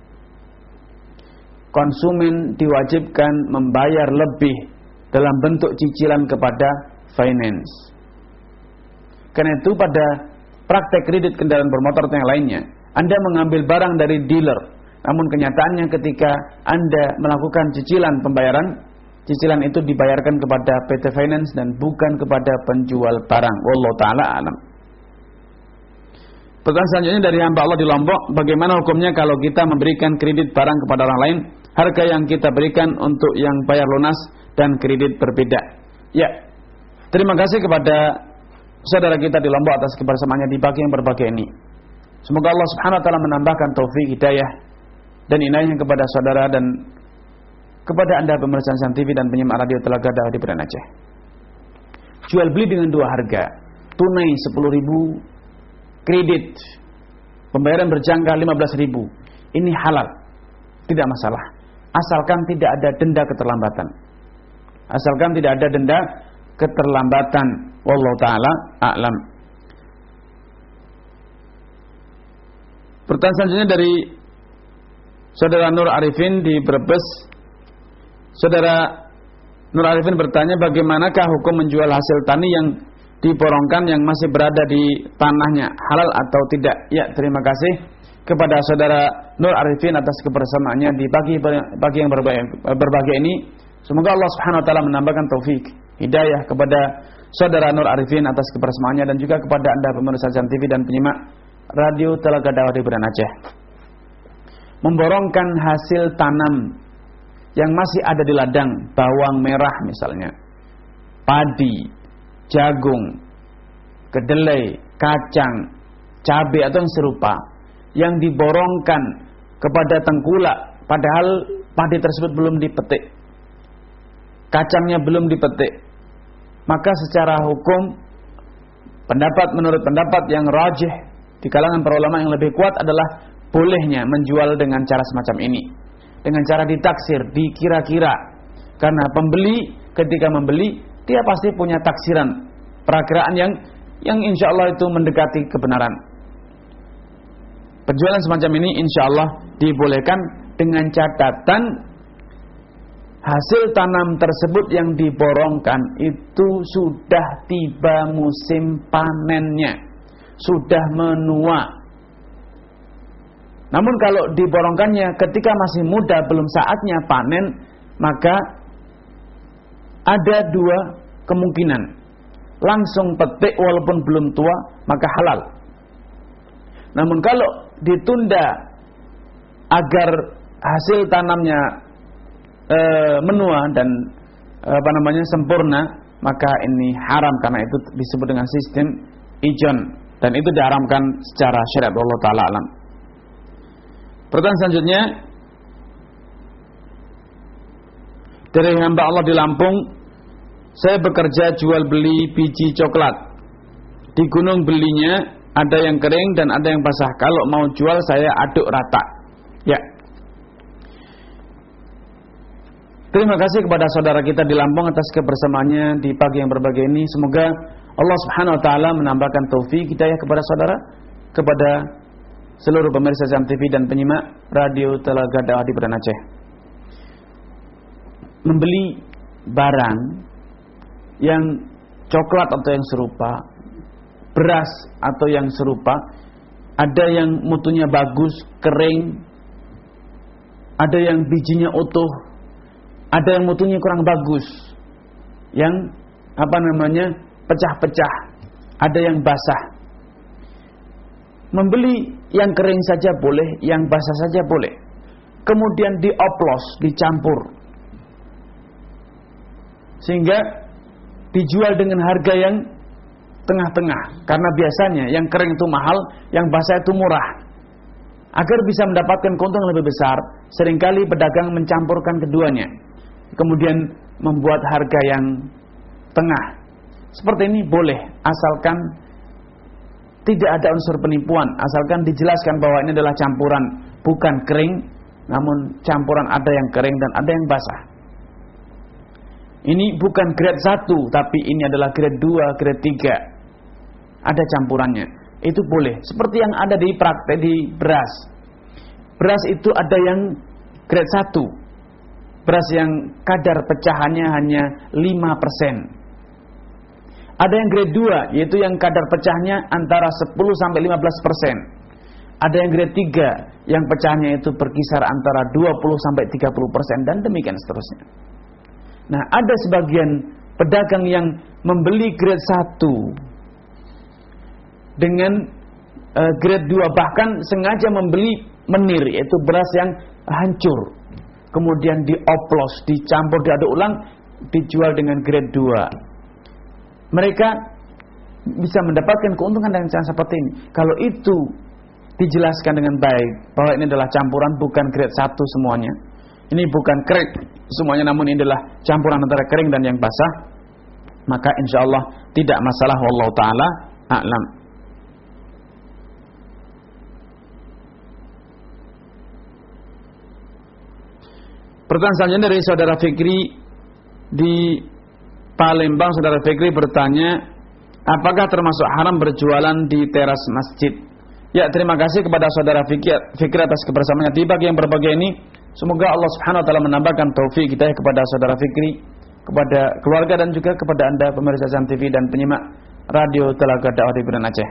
konsumen diwajibkan membayar lebih dalam bentuk cicilan kepada finance. Karena itu pada praktek kredit kendaraan bermotor atau yang lainnya, Anda mengambil barang dari dealer, namun kenyataannya ketika Anda melakukan cicilan pembayaran, cicilan itu dibayarkan kepada P T Finance dan bukan kepada penjual barang. Wallahu ta'ala alam. Pertanyaan selanjutnya dari hamba Allah di Lombok, bagaimana hukumnya kalau kita memberikan kredit barang kepada orang lain, harga yang kita berikan untuk yang bayar lunas dan kredit berbeda? Ya, terima kasih kepada saudara kita di Lombok atas kebersamaannya di pagi yang berbahagia ini. Semoga Allah Subhanahu wa taala menambahkan taufik hidayah dan inayahnya kepada saudara dan kepada Anda pemirsa San T V dan penyimak radio Telaga Dakwah di Medan Aceh. Jual beli dengan dua harga, tunai sepuluh ribu, kredit pembayaran berjangka lima belas ribu. Ini halal, tidak masalah, asalkan tidak ada denda keterlambatan. Asalkan tidak ada denda keterlambatan. Wallahu ta'ala a'lam. Pertanyaan selanjutnya dari saudara Nur Arifin di Brebes. Saudara Nur Arifin bertanya, bagaimanakah hukum menjual hasil tani yang diborongkan yang masih berada di tanahnya, halal atau tidak? Ya, terima kasih kepada saudara Nur Arifin atas kebersamaannya di pagi pagi yang berbahagia ini. Semoga Allah Subhanahu wa taala menambahkan taufik hidayah kepada saudara Nur Arifin atas kebersamaannya dan juga kepada Anda pemirsa San T V dan penyimak radio Telaga Dakwah di Medan Aceh. Memborongkan hasil tanam yang masih ada di ladang, bawang merah misalnya, padi, jagung, kedelai, kacang, cabai atau yang serupa, yang diborongkan kepada tengkulak padahal padi tersebut belum dipetik, kacangnya belum dipetik, maka secara hukum, pendapat menurut pendapat yang rajih di kalangan para ulama yang lebih kuat adalah bolehnya menjual dengan cara semacam ini, dengan cara ditaksir, dikira-kira. Karena pembeli ketika membeli, dia pasti punya taksiran, perakiraan yang yang insya Allah itu mendekati kebenaran. Penjualan semacam ini insya Allah dibolehkan dengan catatan hasil tanam tersebut yang diborongkan itu sudah tiba musim panennya, sudah menua. Namun kalau diborongkannya ketika masih muda, belum saatnya panen, maka ada dua kemungkinan. Langsung petik walaupun belum tua, maka halal. Namun kalau ditunda agar hasil tanamnya e, menua dan e, apa namanya sempurna, maka ini haram karena itu disebut dengan sistem ijon dan itu diharamkan secara syariat. Allah taala alam. Pertanyaan selanjutnya dari hamba Allah di Lampung, saya bekerja jual beli biji coklat. Di gunung belinya ada yang kering dan ada yang basah. Kalau mau jual saya aduk rata. Ya. Terima kasih kepada saudara kita di Lampung atas kebersamaannya di pagi yang berbahagia ini. Semoga Allah Subhanahu wa taala menambahkan taufik hidayah kepada saudara, kepada seluruh pemirsa Jam T V dan penyimak radio Telaga Dakwah di Banda Aceh. Membeli barang yang coklat atau yang serupa, beras atau yang serupa, ada yang mutunya bagus, kering, ada yang bijinya utuh, ada yang mutunya kurang bagus, yang apa namanya pecah-pecah, ada yang basah. Membeli yang kering saja boleh, yang basah saja boleh. Kemudian dioplos, dicampur, sehingga dijual dengan harga yang tengah-tengah. Karena biasanya yang kering itu mahal, yang basah itu murah. Agar bisa mendapatkan keuntungan lebih besar, seringkali pedagang mencampurkan keduanya, kemudian membuat harga yang tengah. Seperti ini boleh, asalkan tidak ada unsur penipuan, asalkan dijelaskan bahwa ini adalah campuran, bukan kering, namun campuran ada yang kering dan ada yang basah. Ini bukan grade satu, tapi ini adalah grade dua, grade tiga. Ada campurannya. Itu boleh. Seperti yang ada di praktek di beras. Beras itu ada yang grade satu. Beras yang kadar pecahannya hanya lima persen. Ada yang grade dua, yaitu yang kadar pecahnya antara sepuluh sampai lima belas persen. Ada yang grade tiga, yang pecahnya itu berkisar antara dua puluh sampai tiga puluh persen dan demikian seterusnya. Nah, ada sebagian pedagang yang membeli grade satu dengan uh, grade dua, bahkan sengaja membeli menir, yaitu beras yang hancur, kemudian dioplos, dicampur, diaduk ulang, dijual dengan grade dua. Mereka bisa mendapatkan keuntungan dengan cara seperti ini kalau itu dijelaskan dengan baik bahwa ini adalah campuran, bukan grade satu semuanya. Ini bukan kering semuanya, namun ini adalah campuran antara kering dan yang basah. Maka insya Allah tidak masalah. Wallahu ta'ala a'lam. Pertanyaan selanjutnya dari saudara Fikri di Palembang. Saudara Fikri bertanya, apakah termasuk haram berjualan di teras masjid? Ya, terima kasih kepada saudara Fikri, Fikri atas kebersamaannya di pagi yang berbahagia ini. Semoga Allah Subhanahu wa taala menambahkan taufik hidayah kepada saudara Fikri, kepada keluarga dan juga kepada Anda pemirsa Jam T V dan penyimak radio Telaga Dakwah di Banda Aceh.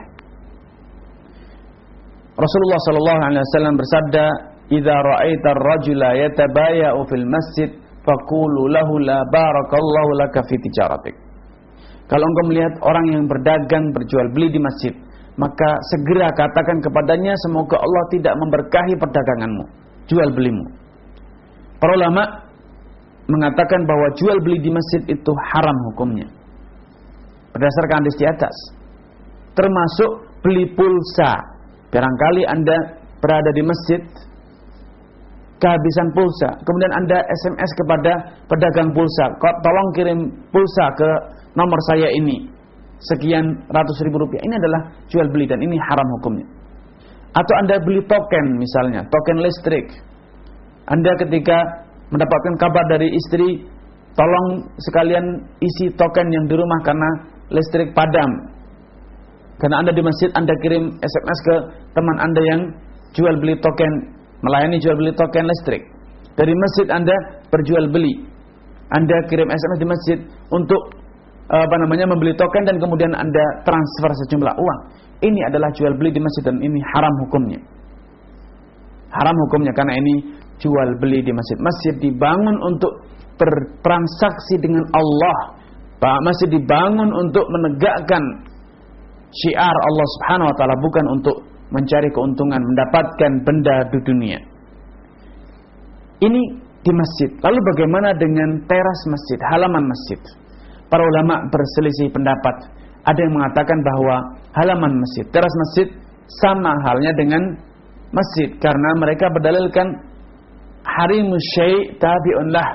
Rasulullah sallallahu alaihi wasallam bersabda, "Idza ra'aita ar-rajula yatabaya'u fil masjid faqulu lahu la barakallahu laka fi tijaratik." Kalau engkau melihat orang yang berdagang berjual beli di masjid, maka segera katakan kepadanya, semoga Allah tidak memberkahi perdaganganmu, jual belimu. Para ulama mengatakan bahwa jual beli di masjid itu haram hukumnya berdasarkan hadis di atas, termasuk beli pulsa. Barangkali Anda berada di masjid, kehabisan pulsa, kemudian Anda S M S kepada pedagang pulsa, tolong kirim pulsa ke nomor saya ini, sekian ratus ribu rupiah. Ini adalah jual beli dan ini haram hukumnya. Atau Anda beli token, misalnya token listrik. Anda ketika mendapatkan kabar dari istri, tolong sekalian isi token yang di rumah karena listrik padam. Karena Anda di masjid, Anda kirim S M S ke teman Anda yang jual beli token, melayani jual beli token listrik. Dari masjid Anda berjual beli, Anda kirim S M S di masjid untuk apa namanya membeli token dan kemudian Anda transfer sejumlah uang. Ini adalah jual beli di masjid dan ini haram hukumnya. Haram hukumnya karena ini jual beli di masjid. Masjid dibangun untuk bertransaksi dengan Allah. Masjid dibangun untuk menegakkan syiar Allah Subhanahu wa taala, bukan untuk mencari keuntungan, mendapatkan benda di dunia. Ini di masjid. Lalu bagaimana dengan teras masjid, halaman masjid? Para ulama berselisih pendapat. Ada yang mengatakan bahwa halaman masjid, teras masjid sama halnya dengan masjid karena mereka berdalilkan harimus syai' tabi'un lah.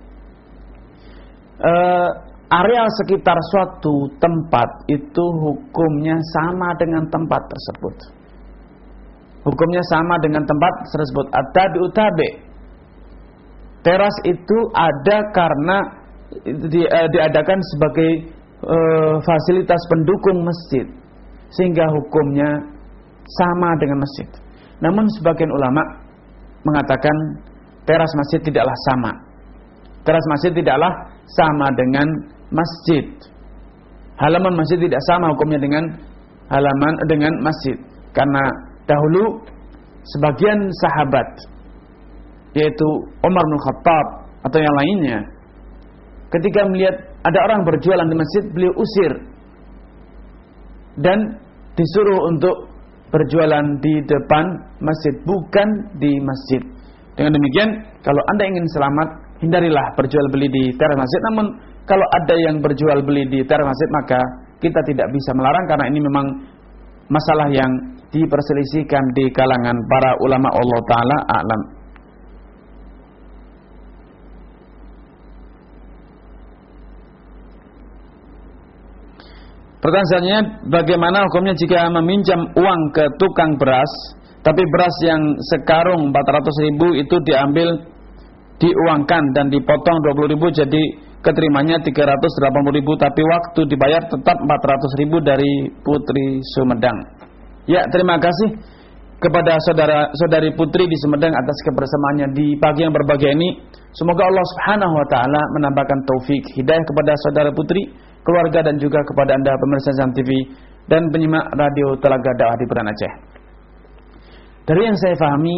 Uh, Areal sekitar suatu tempat itu hukumnya sama dengan tempat tersebut. Hukumnya sama dengan tempat tersebut. At-tabi'u tabi'. Teras itu ada karena di, uh, diadakan sebagai uh, fasilitas pendukung masjid, sehingga hukumnya sama dengan masjid. Namun sebagian ulama mengatakan teras masjid tidaklah sama. Teras masjid tidaklah sama dengan masjid. Halaman masjid tidak sama hukumnya dengan halaman dengan masjid. Karena dahulu sebagian sahabat, yaitu Umar bin Khattab atau yang lainnya, ketika melihat ada orang berjualan di masjid, beliau usir dan disuruh untuk berjualan di depan masjid, bukan di masjid. Dengan demikian, kalau Anda ingin selamat, hindarilah berjual beli di teras masjid. Namun kalau ada yang berjual beli di teras masjid, maka kita tidak bisa melarang, karena ini memang masalah yang diperselisihkan di kalangan para ulama. Allah Ta'ala a'lam. Pertanyaan selanjutnya, bagaimana hukumnya jika meminjam uang ke tukang beras, tapi beras yang sekarung empat ratus ribu itu diambil, diuangkan dan dipotong dua puluh ribu, jadi keterimanya tiga ratus delapan puluh ribu, tapi waktu dibayar tetap empat ratus ribu dari Putri Sumedang. Ya, terima kasih kepada saudara-saudari Putri di Sumedang atas kebersamaannya di pagi yang berbahagia ini. Semoga Allah Subhanahu wa taala menambahkan taufik hidayah kepada saudara Putri, keluarga, dan juga kepada Anda pemirsa Zam T V dan penyimak radio Telaga Dakwah di Banda Aceh. Dari yang saya pahami,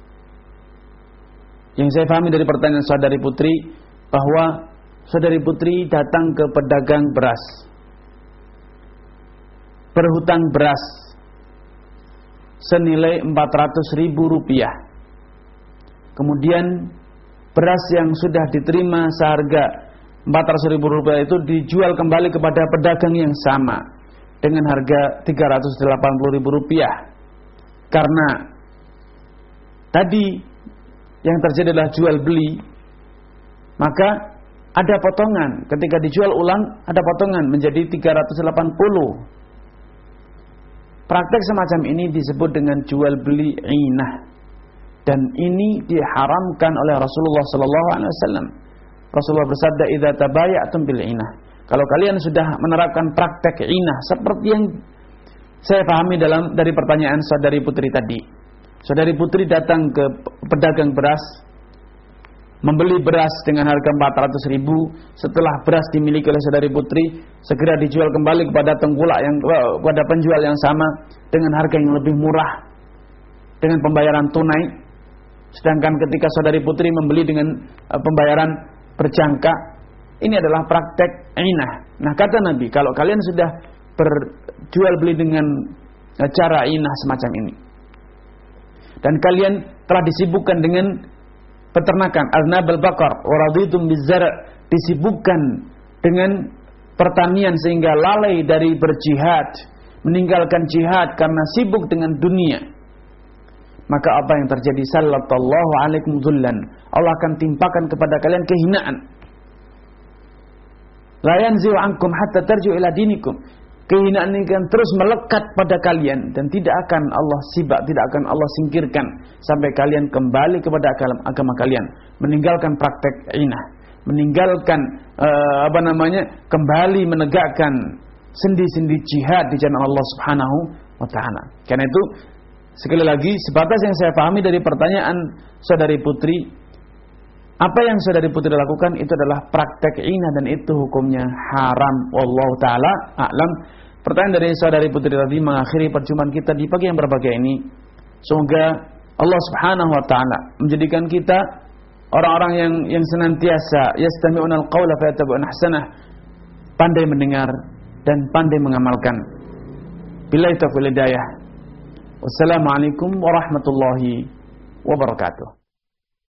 yang saya pahami dari pertanyaan saudari Putri, bahwa saudari Putri datang ke pedagang beras, berhutang beras senilai empat ratus ribu rupiah. Kemudian beras yang sudah diterima seharga empat ratus ribu rupiah itu dijual kembali kepada pedagang yang sama dengan harga tiga ratus delapan puluh ribu rupiah. Karena tadi yang terjadi adalah jual beli, maka ada potongan. Ketika dijual ulang, ada potongan menjadi tiga ratus delapan puluh. Praktek semacam ini disebut dengan jual beli inah, dan ini diharamkan oleh Rasulullah sallallahu alaihi wasallam. Rasulullah bersabda, "Idza tabaya'tum bil inah." Kalau kalian sudah menerapkan praktek inah seperti yang saya pahami dalam dari pertanyaan saudari Putri tadi. Saudari Putri datang ke pedagang beras, membeli beras dengan harga empat ratus ribu. Setelah beras dimiliki oleh saudari Putri, segera dijual kembali kepada tengkulak yang kepada penjual yang sama dengan harga yang lebih murah, dengan pembayaran tunai. Sedangkan ketika saudari Putri membeli dengan uh, pembayaran berjangka, ini adalah praktek inah. Nah, kata Nabi, kalau kalian sudah berjual beli dengan uh, cara inah semacam ini, dan kalian telah disibukkan dengan peternakan, aznabal bakar wa raditum bizar', disibukkan dengan pertanian sehingga lalai dari berjihad, meninggalkan jihad karena sibuk dengan dunia, maka apa yang terjadi? Sallallahu alaikum dzullan, Allah akan timpakan kepada kalian kehinaan. La yanzi'u ankum hatta tarji'u ila dinikum. Kehinaan ini akan terus melekat pada kalian dan tidak akan Allah sibak, tidak akan Allah singkirkan sampai kalian kembali kepada agama kalian, meninggalkan praktek inah, meninggalkan uh, apa namanya kembali menegakkan sendi-sendi jihad di jalan Allah Subhanahu wa taala. Karena itu sekali lagi, sebatas yang saya pahami dari pertanyaan saudari Putri, apa yang saudari Putri lakukan itu adalah praktek inah dan itu hukumnya haram. Wallahu taala a'lam. Pertanyaan dari saudari Putri tadi mengakhiri perjumpaan kita di pagi yang berbahagia ini. Semoga Allah Subhanahu wa taala menjadikan kita orang-orang yang yang senantiasa yastami'unal qaula fayattabi'una ahsanah, pandai mendengar dan pandai mengamalkan. Billahi taufiq wal hidayah. Wassalamualaikum warahmatullahi wabarakatuh.